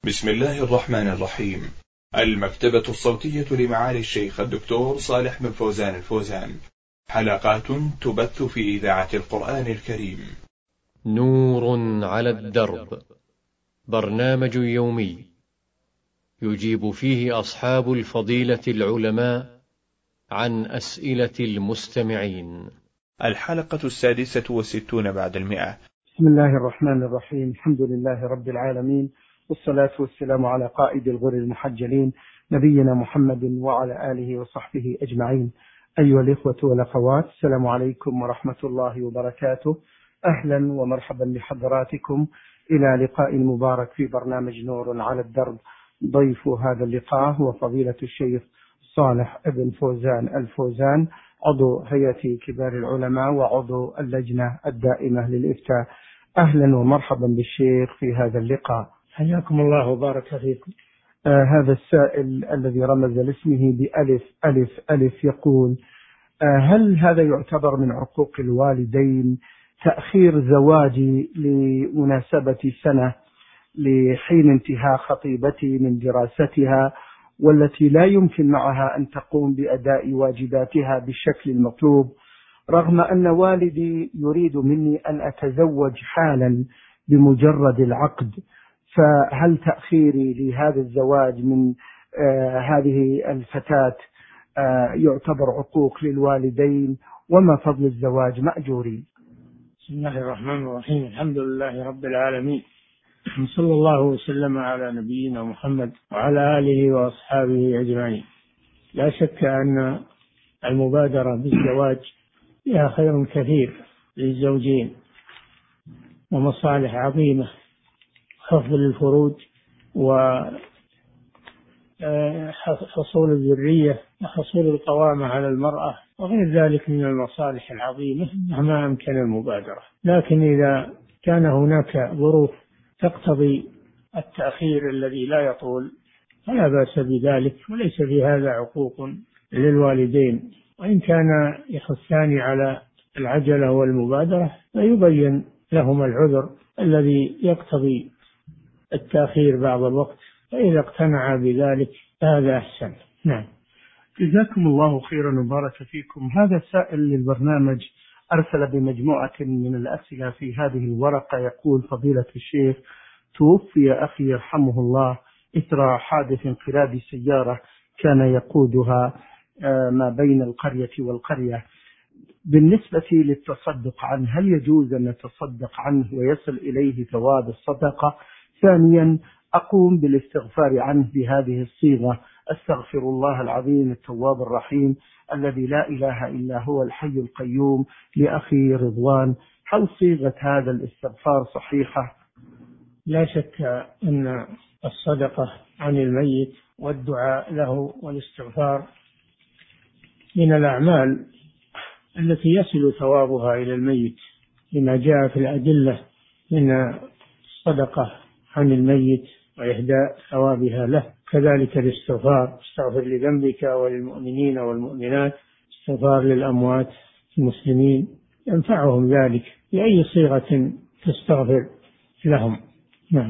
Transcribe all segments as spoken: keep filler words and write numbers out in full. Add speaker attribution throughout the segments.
Speaker 1: بسم الله الرحمن الرحيم. المكتبة الصوتية لمعالي الشيخ الدكتور صالح بن فوزان الفوزان، حلقات تبث في إذاعة القرآن الكريم.
Speaker 2: نور على الدرب، برنامج يومي يجيب فيه أصحاب الفضيلة العلماء عن أسئلة المستمعين.
Speaker 1: الحلقة السادسة والستون بعد المئة.
Speaker 3: بسم الله الرحمن الرحيم. الحمد لله رب العالمين، والصلاة والسلام على قائد الغر المحجلين نبينا محمد وعلى آله وصحبه أجمعين. أيها الإخوة والأخوات، السلام عليكم ورحمة الله وبركاته. أهلا ومرحبا بحضراتكم إلى لقاء مبارك في برنامج نور على الدرب. ضيف هذا اللقاء هو فضيلة الشيخ صالح بن فوزان الفوزان، عضو هيئة كبار العلماء وعضو اللجنة الدائمة للإفتاء. أهلا ومرحبا بالشيخ في هذا اللقاء.
Speaker 4: حياكم الله وبارك فيكم.
Speaker 3: آه هذا السائل الذي رمز لاسمه بألف ألف ألف يقول: آه هل هذا يعتبر من عقوق الوالدين تأخير زواجي لمناسبة سنة لحين انتهاء خطيبتي من دراستها، والتي لا يمكن معها أن تقوم بأداء واجباتها بالشكل المطلوب، رغم أن والدي يريد مني أن أتزوج حالا بمجرد العقد؟ فهل تأخيري لهذا الزواج من آه هذه الفتاة آه يعتبر عقوق للوالدين؟ وما فضل الزواج مأجورين؟
Speaker 4: بسم الله الرحمن الرحيم. الحمد لله رب العالمين، صلى الله وسلم على نبينا محمد وعلى آله وأصحابه أجمعين. لا شك أن المبادرة بالزواج فيها خير كثير للزوجين ومصالح عظيمة، خفض الفروج وحصول الذرية وحصول القوامة على المرأة وغير ذلك من المصالح العظيمة مهما أمكن المبادرة. لكن إذا كان هناك ظروف تقتضي التأخير الذي لا يطول فلا بأس بذلك، وليس في هذا عقوق للوالدين. وإن كان يحثان على العجلة والمبادرة فيبين لهم العذر الذي يقتضي التأخير بعض الوقت، فإذا اقتنع بذلك فهذا أحسن. نعم.
Speaker 3: جزاكم الله خيرا وبارك فيكم. هذا سائل للبرنامج أرسل بمجموعة من الأسئلة في هذه الورقة. يقول: فضيلة الشيخ، توفي أخي يرحمه الله إثر حادث انقلاب سيارة كان يقودها ما بين القرية والقرية. بالنسبة للتصدق عنه، هل يجوز أن نتصدق عنه ويصل إليه ثواب الصدقة؟ ثانيا، أقوم بالاستغفار عنه بهذه الصيغة: أستغفر الله العظيم التواب الرحيم الذي لا إله إلا هو الحي القيوم لأخي رضوان. هل صيغة هذا الاستغفار صحيحة؟
Speaker 4: لا شك أن الصدقة عن الميت والدعاء له والاستغفار من الأعمال التي يصل ثوابها إلى الميت، لما جاء في الأدلة من الصدقة عن الميت وإهداء ثوابها له. كذلك الاستغفار: استغفر لذنبك وللمؤمنين والمؤمنات، استغفار للأموات المسلمين، ينفعهم ذلك بأي صيغة تستغفر لهم. نعم.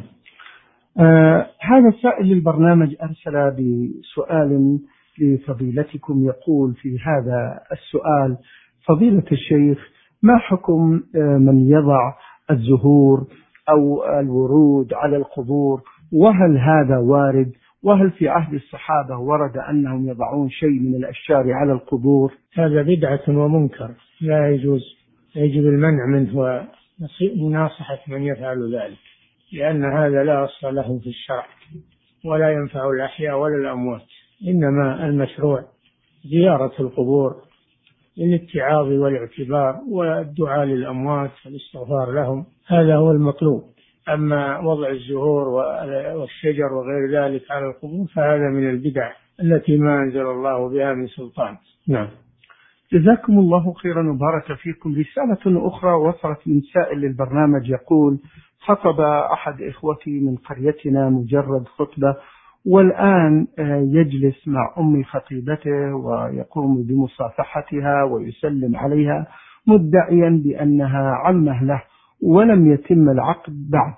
Speaker 3: آه هذا السائل للبرنامج أرسل بسؤال لفضيلتكم. يقول في هذا السؤال: فضيلة الشيخ، ما حكم آه من يضع الزهور أو الورود على القبور؟ وهل هذا وارد؟ وهل في عهد الصحابة ورد أنهم يضعون شيء من الأشجار على القبور؟
Speaker 4: هذا بدعة ومنكر لا يجوز، يجب المنع منه ومناصحة من يفعل ذلك، لأن هذا لا أصل له في الشرع ولا ينفع الأحياء ولا الأموات. إنما المشروع زيارة القبور للاتعاظ والاعتبار والدعاء للأموات والاستغفار لهم، هذا هو المطلوب. أما وضع الزهور والشجر وغير ذلك على القبور فهذا من البدع التي ما أنزل الله بها من سلطان. نعم.
Speaker 3: جزاكم الله خيرا وبارك فيكم. رسالة أخرى وصلت من سائل للبرنامج يقول: خطب أحد إخوتي من قريتنا مجرد خطبة، والآن يجلس مع أم خطيبته ويقوم بمصافحتها ويسلم عليها مدعيا بأنها عمه له، ولم يتم العقد بعد.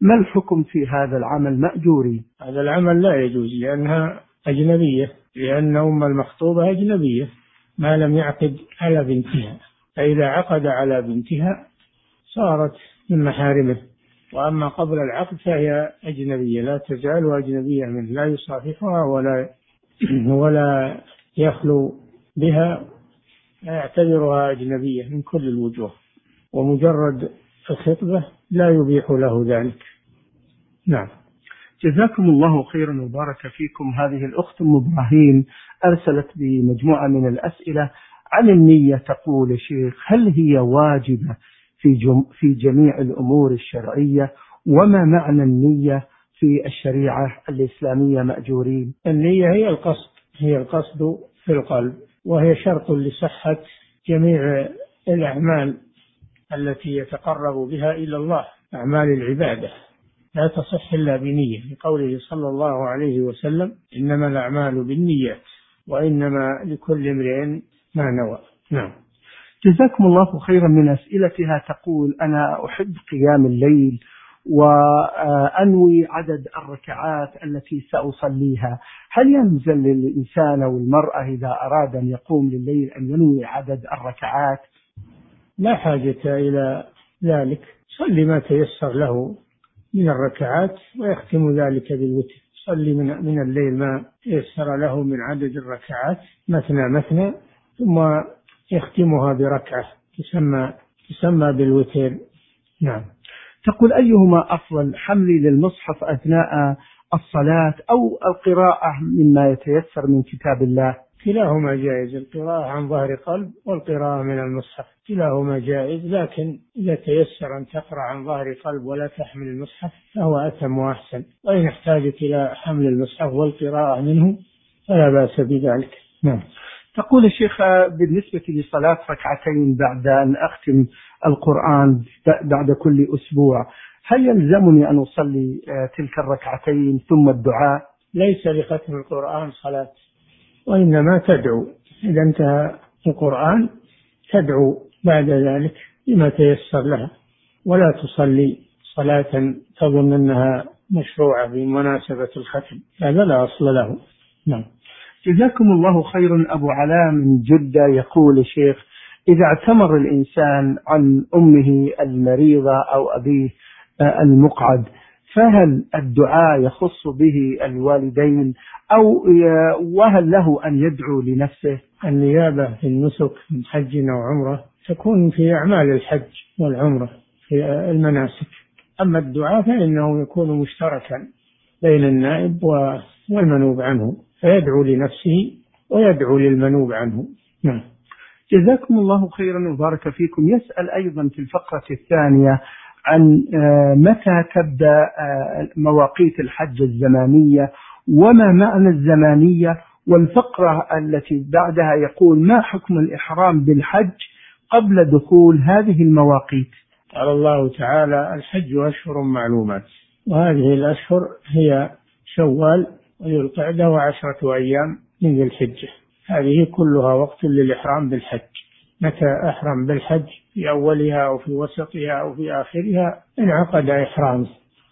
Speaker 3: ما الحكم في هذا العمل مأجورين؟
Speaker 4: هذا العمل لا يجوز لأنها أجنبية، لأن أم المخطوبة أجنبية ما لم يعقد على بنتها، فإذا عقد على بنتها صارت من محارمه، وأما قبل العقد فهي أجنبية لا تزال أجنبية منه، لا يصافحها ولا ولا يخلو بها، لا يعتبرها أجنبية من كل الوجوه، ومجرد الخطبة لا يبيح له ذلك. نعم.
Speaker 3: جزاكم الله خيرا وبارك فيكم. هذه الأخت أم إبراهيم أرسلت بمجموعة من الأسئلة عن النية، تقول: شيخ، هل هي واجبة في جم في جميع الأمور الشرعية؟ وما معنى النية في الشريعة الإسلامية مأجورين؟
Speaker 4: النية هي القصد، هي القصد في القلب، وهي شرط لصحة جميع الأعمال التي يتقرب بها إلى الله، أعمال العبادة لا تصح إلا بنية، لقوله صلى الله عليه وسلم: إنما الأعمال بالنيات وإنما لكل امرئ ما نوى. نعم.
Speaker 3: جزاكم الله خيرا. من أسئلتها تقول: أنا أحب قيام الليل وأنوي عدد الركعات التي سأصليها، هل ينزل للإنسان أو المرأة إذا أراد أن يقوم لليل أن ينوي عدد الركعات؟
Speaker 4: لا حاجة إلى ذلك، صلي ما تيسر له من الركعات ويختم ذلك بالوتر، صلي من, من الليل ما تيسر له من عدد الركعات مثنى مثنى، ثم يختمها بركعة تسمى تسمى بالوتر. نعم.
Speaker 3: تقول: أيهما أفضل، حملي للمصحف أثناء الصلاة أو القراءة مما يتيسر من كتاب الله؟
Speaker 4: كلاهما جائز، القراءة عن ظهر قلب والقراءة من المصحف كلاهما جائز، لكن إذا تيسر أن تقرأ عن ظهر قلب ولا تحمل المصحف فهو أتم وأحسن، وإن احتاجت إلى حمل المصحف والقراءة منه فلا بأس بذلك. نعم.
Speaker 3: تقول الشيخ: بالنسبة لصلاة ركعتين بعد أن أختم القرآن بعد كل أسبوع، هل يلزمني أن أصلي تلك الركعتين ثم الدعاء؟
Speaker 4: ليس لختم القرآن صلاة، وإنما تدعو إذا انتهى القرآن، تدعو بعد ذلك بما تيسر لها، ولا تصلي صلاة تظن أنها مشروعة بمناسبة الختم، هذا لا أصل له. نعم.
Speaker 3: جزاكم الله خيرا. أبو علاء من جدة يقول: الشيخ، إذا اعتمر الإنسان عن أمه المريضة أو أبيه المقعد، فهل الدعاء يخص به الوالدين أو وهل له أن يدعو لنفسه؟
Speaker 4: النيابة في النسك من حج أو عمرة تكون في أعمال الحج والعمرة في المناسك، أما الدعاء فإنه يكون مشتركا بين النائب والمنوب عنه، فيدعو لنفسه ويدعو للمنوب عنه. نعم.
Speaker 3: جزاكم الله خيرا وبارك فيكم. يسأل أيضا في الفقرة الثانية عن متى تبدأ مواقيت الحج الزمانية وما معنى الزمانية، والفقرة التي بعدها يقول: ما حكم الإحرام بالحج قبل دخول هذه المواقيت؟
Speaker 4: قال الله تعالى: الحج أشهر معلومات، وهذه الأشهر هي شوال وذو القعدة وعشرة أيام من ذي الحجة، هذه كلها وقت للإحرام بالحج. متى أحرم بالحج؟ في أولها أو في وسطها أو في آخرها انعقد إحرامه،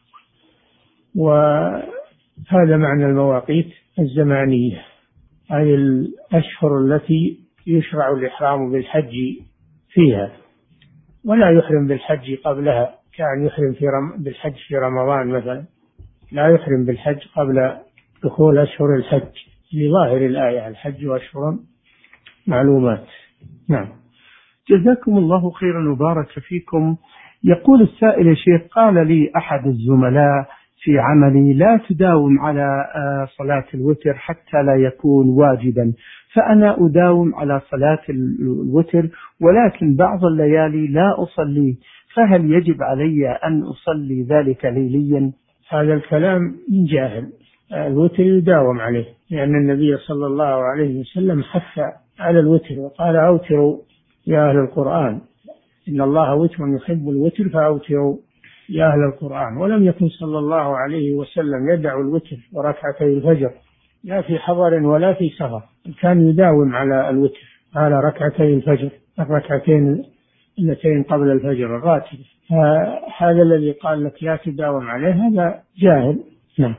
Speaker 4: وهذا معنى المواقيت الزمانية، أي الأشهر التي يشرع الإحرام بالحج فيها، ولا يحرم بالحج قبلها، كان يحرم في رم... بالحج في رمضان مثلا، لا يحرم بالحج قبل دخول أشهر الحج لظاهر الآية: الحج أشهر معلومات. نعم.
Speaker 3: جزاكم الله خيرا وبارك فيكم. يقول السائل: يا شيخ، قال لي أحد الزملاء في عملي: لا تداوم على صلاة الوتر حتى لا يكون واجبا، فأنا أداوم على صلاة الوتر ولكن بعض الليالي لا أصلي، فهل يجب علي أن أصلي ذلك ليليا؟
Speaker 4: هذا الكلام من جاهل، الوتر يداوم عليه، لأن النبي صلى الله عليه وسلم حث على الوتر وقال: أوتروا يا أهل القرآن، إن الله وتر يحب الوتر فأوتروا يا أهل القرآن. ولم يكن صلى الله عليه وسلم يدع الوتر وركعتي الفجر لا في حضر ولا في سفر، كان يداوم على الوتر، على ركعتي الفجر الركعتين اثنتين قبل الفجر الراتبة. هذا الذي قال لك لا تداوم عليه هذا جاهل. نعم.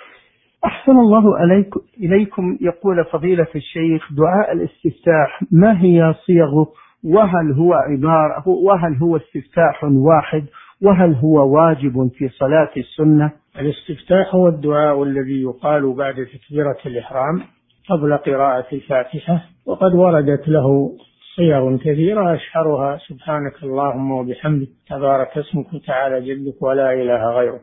Speaker 3: أحسن الله عليكم إليكم. يقول فضيلة الشيخ دعاء الاستفتاح ما هي صيغه، وهل هو عبارة وهل هو استفتاح واحد، وهل هو واجب في صلاة السنة؟
Speaker 4: الاستفتاح هو الدعاء الذي يقال بعد تكبيرة الإحرام قبل قراءة الفاتحة، وقد وردت له صيغ كثيرة أشهرها سبحانك اللهم وبحمدك تبارك اسمك وتعالى جدك ولا إله غيرك.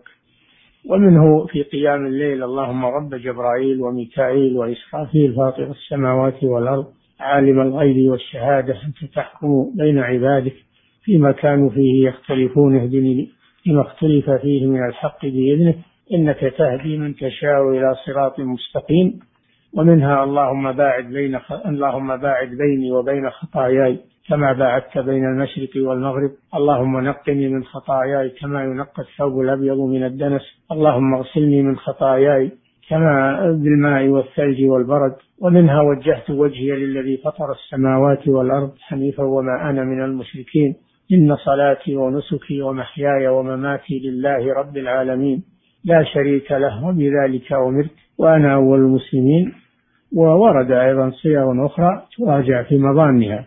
Speaker 4: ومنه في قيام الليل اللهم رب جبرائيل وميكائيل وإسرافيل فاطر السماوات والأرض عالم الغيب والشهادة أنت تحكم بين عبادك فيما كانوا فيه يختلفون اهدني لما اختلف فيه من الحق بإذنك إنك تهدي من تشاء إلى صراط مستقيم. ومنها اللهم باعد بين خ... اللهم باعد بيني وبين خطاياي كما باعدت بين المشرق والمغرب، اللهم نقني من خطاياي كما ينقى الثوب الأبيض من الدنس، اللهم اغسلني من خطاياي كما بالماء والثلج والبرد. ومنها وجهت وجهي للذي فطر السماوات والأرض حنيفا وما أنا من المشركين إن صلاتي ونسكي ومحياي ومماتي لله رب العالمين لا شريك له وبذلك أمرت وأنا أول المسلمين. وورد أيضا صيغ أخرى تراجع في مضامنها،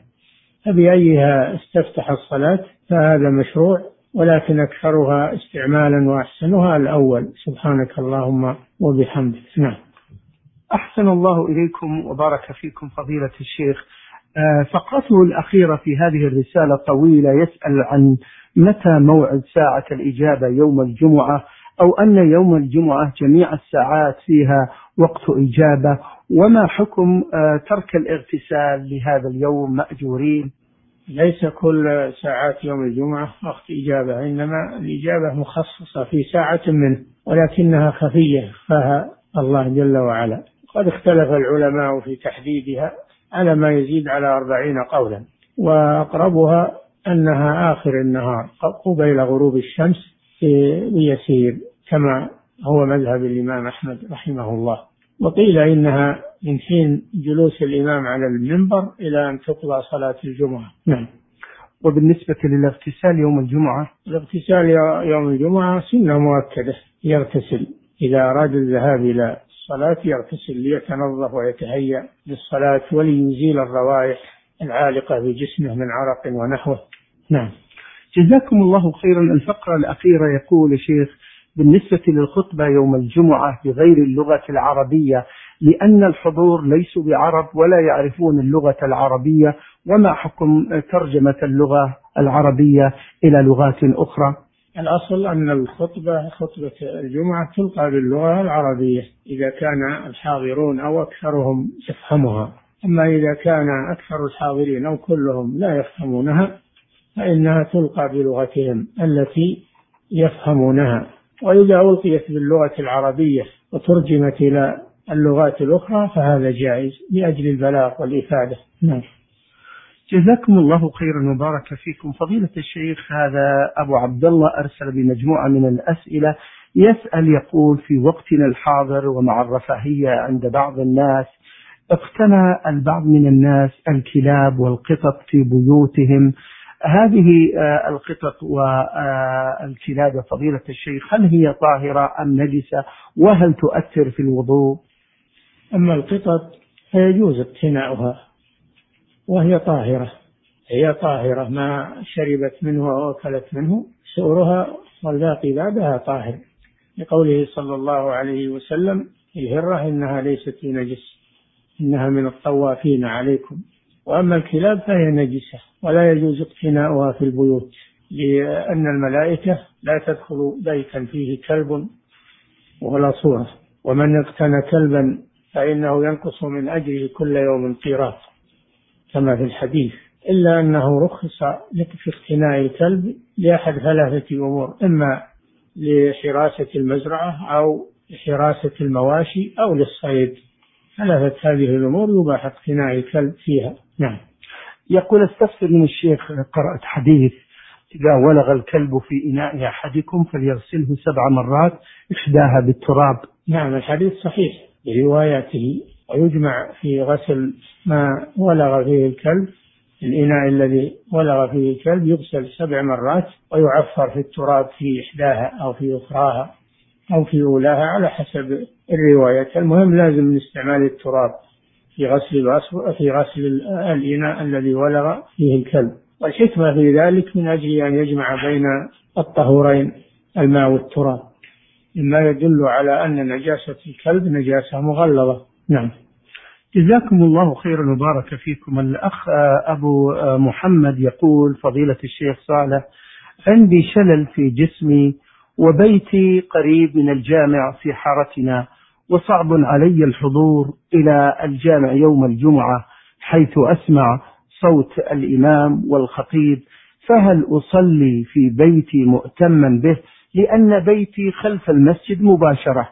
Speaker 4: فبأيها استفتح الصلاة فهذا مشروع، ولكن أكثرها استعمالا وأحسنها الأول سبحانك اللهم وبحمدك. نعم.
Speaker 3: أحسن الله إليكم وبارك فيكم فضيلة الشيخ. فقرته الأخيرة في هذه الرسالة طويلة، يسأل عن متى موعد ساعة الإجابة يوم الجمعة، أو أن يوم الجمعة جميع الساعات فيها وقت إجابة، وما حكم ترك الاغتسال لهذا اليوم مأجورين؟
Speaker 4: ليس كل ساعات يوم الجمعة وقت إجابة، إنما الإجابة مخصصة في ساعة منه ولكنها خفية فها الله جل وعلا. قد اختلف العلماء في تحديدها على ما يزيد على أربعين قولا، وأقربها أنها آخر النهار قبيل غروب الشمس بيسير كما هو مذهب الإمام أحمد رحمه الله. وقيل إنها من حين جلوس الإمام على المنبر إلى أن تقضى صلاة الجمعة. نعم.
Speaker 3: وبالنسبة للاغتسال يوم الجمعة؟
Speaker 4: الاغتسال يوم الجمعة سنة مؤكدة، يغتسل إذا أراد الذهاب إلى الصلاة يغتسل ليتنظف ويتهيأ للصلاة وليزيل الروائح العالقة بجسمه من عرق ونحوه.
Speaker 3: نعم. جزاكم الله خيرا. الفقرة الأخيرة يقول شيخ بالنسبة للخطبة يوم الجمعة بغير اللغة العربية، لأن الحضور ليسوا بعرب ولا يعرفون اللغة العربية، وما حكم ترجمة اللغة العربية إلى لغات أخرى؟
Speaker 4: الأصل أن الخطبة خطبة الجمعة تلقى باللغة العربية إذا كان الحاضرون أو أكثرهم يفهمها، أما إذا كان أكثر الحاضرين أو كلهم لا يفهمونها فإنها تلقى بلغتهم التي يفهمونها. وإذا ألقيت باللغة العربية وترجمت إلى اللغات الأخرى فهذا جائز لأجل البلاغ والإفادة. نعم.
Speaker 3: جزاكم الله خيرا وبارك فيكم فضيلة الشيخ. هذا أبو عبد الله أرسل بمجموعة من الأسئلة، يسأل يقول في وقتنا الحاضر ومع الرفاهية عند بعض الناس اقتنى البعض من الناس الكلاب والقطط في بيوتهم، هذه القطط والكلاب فضيلة الشيخ هل هي طاهرة أم نجسة، وهل تؤثر في الوضوء؟
Speaker 4: أما القطط فيجوز اقتناؤها وهي طاهرة، هي طاهرة ما شربت منه وأكلت منه سؤرها والباقي بعدها طاهر، لقوله صلى الله عليه وسلم الهرة إنها ليست بنجس إنها من الطوافين عليكم. وأما الكلاب فهي نجسة ولا يجوز اقتناؤها في البيوت، لأن الملائكة لا تدخل بيتا فيه كلب ولا صورة، ومن اقتنى كلبا فإنه ينقص من أجره كل يوم قيراط كما في الحديث، إلا أنه رخص لك في اقتناء الكلب لأحد ثلاثة أمور، إما لحراسة المزرعة أو لحراسة المواشي أو للصيد، ثلاثة هذه الأمور يباح اقتناء الكلب فيها. نعم.
Speaker 3: يقول استفسر من الشيخ، قرأت حديث إذا ولغ الكلب في إناء أحدكم فليغسله سبع مرات إحداها بالتراب.
Speaker 4: نعم الحديث صحيح برواياته، ويجمع في غسل ما ولغ فيه الكلب الإناء الذي ولغ فيه الكلب يغسل سبع مرات ويعفر في التراب في إحداها أو في أخراها أو في أولاها على حسب الرواية. المهم لازم من استعمال التراب في غسل في غسل الإناء الذي ولغ فيه الكلب. والحكمة في ذلك من أجل أن يجمع بين الطهورين الماء والتراب، مما يدل على أن نجاسة الكلب نجاسة مغلظة. نعم.
Speaker 3: جزاكم الله خيرا وبارك فيكم. الأخ أبو محمد يقول: فضيلة الشيخ صالح، عندي شلل في جسمي وبيتي قريب من الجامع في حارتنا، وصعب علي الحضور إلى الجامع يوم الجمعة حيث أسمع صوت الإمام والخطيب، فهل أصلي في بيتي مؤتما به لأن بيتي خلف المسجد مباشرة؟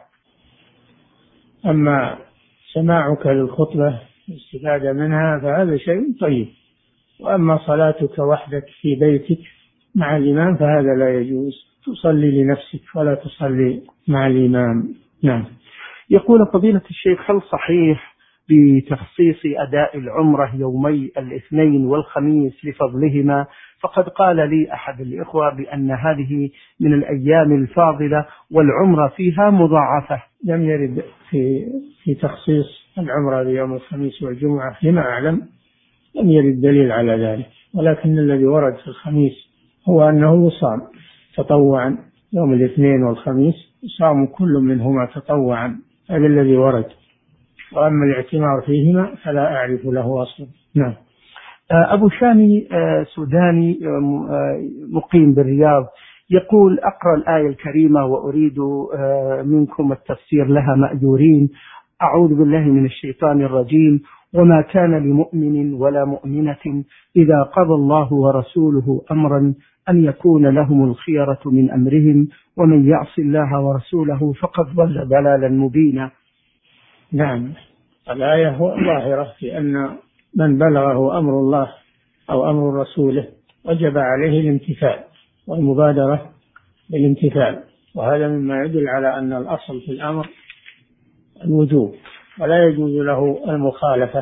Speaker 4: أما سماعك للخطبة والاستفادة منها فهذا شيء طيب، وأما صلاتك وحدك في بيتك مع الإمام فهذا لا يجوز، تصلي لنفسك ولا تصلي مع الإمام. نعم.
Speaker 3: يقول: فضيلة الشيخ، هل صحيح بتخصيص أداء العمرة يومي الاثنين والخميس لفضلهما؟ فقد قال لي أحد الإخوة بأن هذه من الأيام الفاضلة والعمرة فيها مضاعفة.
Speaker 4: لم يرد في في تخصيص العمرة ليوم الخميس والجمعة فيما أعلم، لم يرد دليل على ذلك، ولكن الذي ورد في الخميس هو أنه يصام تطوعا يوم الاثنين والخميس، يصام كل منهما تطوعا، هذا الذي ورد. وأما الاعتمار فيهما فلا أعرف له أصلا. نعم.
Speaker 3: أبو شامي سوداني مقيم بالرياض يقول: أقرأ الآية الكريمة وأريد منكم التفسير لها مأجورين. أعوذ بالله من الشيطان الرجيم: وما كان لمؤمن ولا مؤمنة إذا قضى الله ورسوله أمرا أن يكون لهم الخيرة من أمرهم ومن يعص الله ورسوله فقد ضل ضلالا مبينا.
Speaker 4: نعم، الآية ظاهرة في أن من بلغه أمر الله أو أمر رسوله وجب عليه الامتثال والمبادرة بالامتثال، وهذا مما يدل على أن الأصل في الأمر الوجوب ولا يجوز له المخالفة،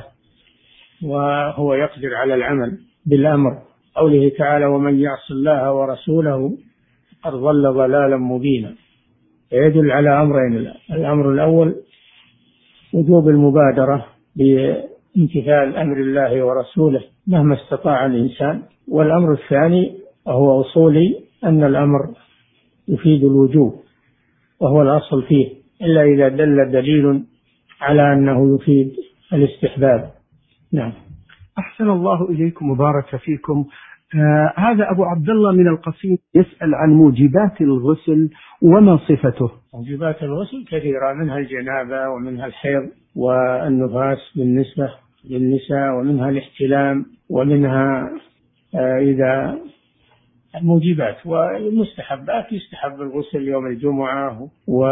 Speaker 4: وهو يقدر على العمل بالأمر. قوله تعالى: ومن يعص الله ورسوله قد ضل ضلالا مبينا، يدل على أمرين: الأمر الأول وجوب المبادرة بامتثال أمر الله ورسوله مهما استطاع الإنسان، والأمر الثاني وهو أصولي أن الأمر يفيد الوجوب وهو الأصل فيه، إلا إذا دل دليل على أنه يفيد الاستحباب. نعم.
Speaker 3: أحسن الله إليكم وبارك فيكم. آه هذا أبو عبد الله من القصيم يسأل عن موجبات الغسل وما صفته.
Speaker 4: موجبات الغسل كثيرة، منها الجنابة ومنها الحيض والنفاس بالنسبة للنساء، ومنها الاحتلام، ومنها آه إذا الموجبات. والمستحبات يستحب الغسل يوم الجمعة،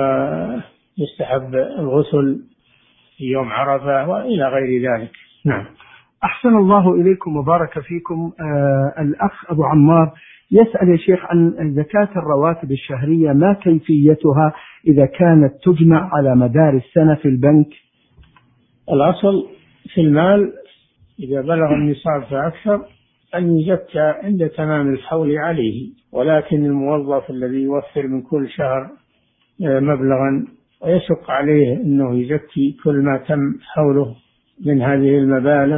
Speaker 4: ويستحب الغسل في يوم عرفة، وإلى غير ذلك. نعم.
Speaker 3: أحسن الله إليكم وبارك فيكم. آه الأخ أبو عمار يسأل يا شيخ عن زكاة الرواتب الشهرية، ما كيفيتها إذا كانت تجمع على مدار السنة في البنك؟
Speaker 4: الأصل في المال إذا بلغ النصاب فأكثر أن يزكى عند تمام الحول عليه، ولكن الموظف الذي يوفر من كل شهر مبلغا ويشق عليه أنه يزكي كل ما تم حوله من هذه المبالغ،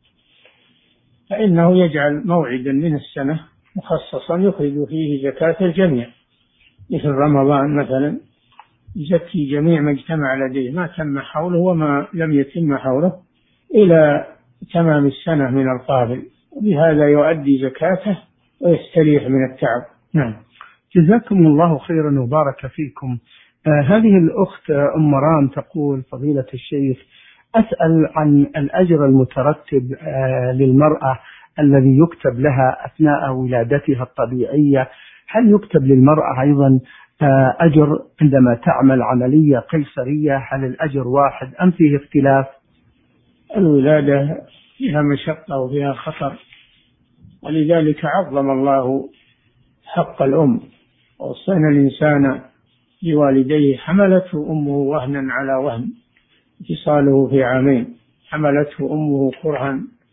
Speaker 4: فإنه يجعل موعدا من السنة مخصصا يخرج فيه زكاة الجميع، مثل رمضان مثلا يزكي جميع ما اجتمع لديه، ما تم حوله وما لم يتم حوله، إلى تمام السنة من القابل، وبهذا يؤدي زكاته ويستريح من التعب. نعم.
Speaker 3: جزاكم الله خيرا وبارك فيكم. آه هذه الأخت أم مرام تقول: فضيلة الشيخ، أسأل عن الأجر المترتب آه للمرأة الذي يكتب لها أثناء ولادتها الطبيعية، هل يكتب للمرأة أيضا آه أجر عندما تعمل عملية قيصرية؟ هل الأجر واحد أم فيه اختلاف؟
Speaker 4: الولادة فيها مشقة وفيها خطر، ولذلك عظم الله حق الأم، ووصينا الإنسان بوالديه: حملته أمه وهنا على وهن فصاله في عامين، حملته أمه كرها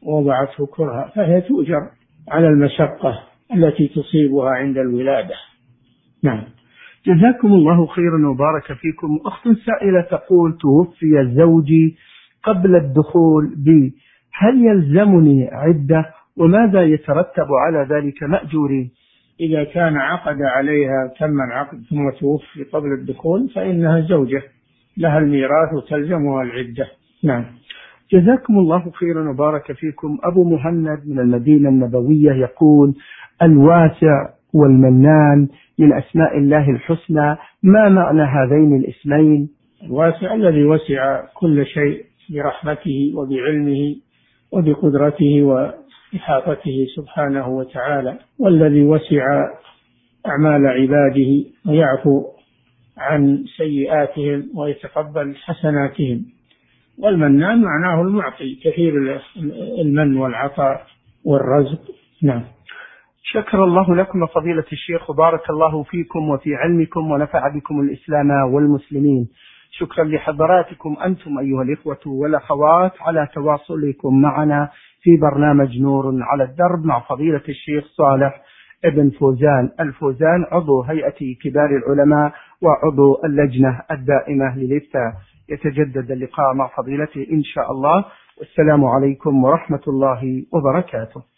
Speaker 4: ووضعته كرها فهي تؤجر على المشقة التي تصيبها عند الولادة. نعم.
Speaker 3: جزاكم الله خيرا وبارك فيكم. أخت سائلة تقول: توفي زوجي قبل الدخول بي، هل يلزمني عدة؟ وماذا يترتب على ذلك مأجورين؟
Speaker 4: إذا كان عقد عليها تم العقد ثم توفي قبل الدخول فإنها زوجة لها الميراث وتلزمها العدة. نعم.
Speaker 3: جزاكم الله خيرا وبارك فيكم. أبو مهند من المدينة النبوية يقول: الواسع والمنان من أسماء الله الحسنى، ما معنى هذين الاسمين؟
Speaker 4: الواسع الذي وسع كل شيء برحمته وبعلمه وبقدرته وإحاطته سبحانه وتعالى، والذي وسع أعمال عباده ويعفو عن سيئاتهم ويتقبل حسناتهم. والمنان معناه المعطي كثير المن والعطاء والرزق. نعم.
Speaker 3: شكر الله لكم فضيلة الشيخ وبارك الله فيكم وفي علمكم ونفع بكم الإسلام والمسلمين. شكرا لحضراتكم أنتم أيها الإخوة والأخوات على تواصلكم معنا في برنامج نور على الدرب مع فضيلة الشيخ صالح ابن فوزان الفوزان، عضو هيئة كبار العلماء وعضو اللجنة الدائمة للإفتاء. يتجدد اللقاء مع فضيلته إن شاء الله، والسلام عليكم ورحمة الله وبركاته.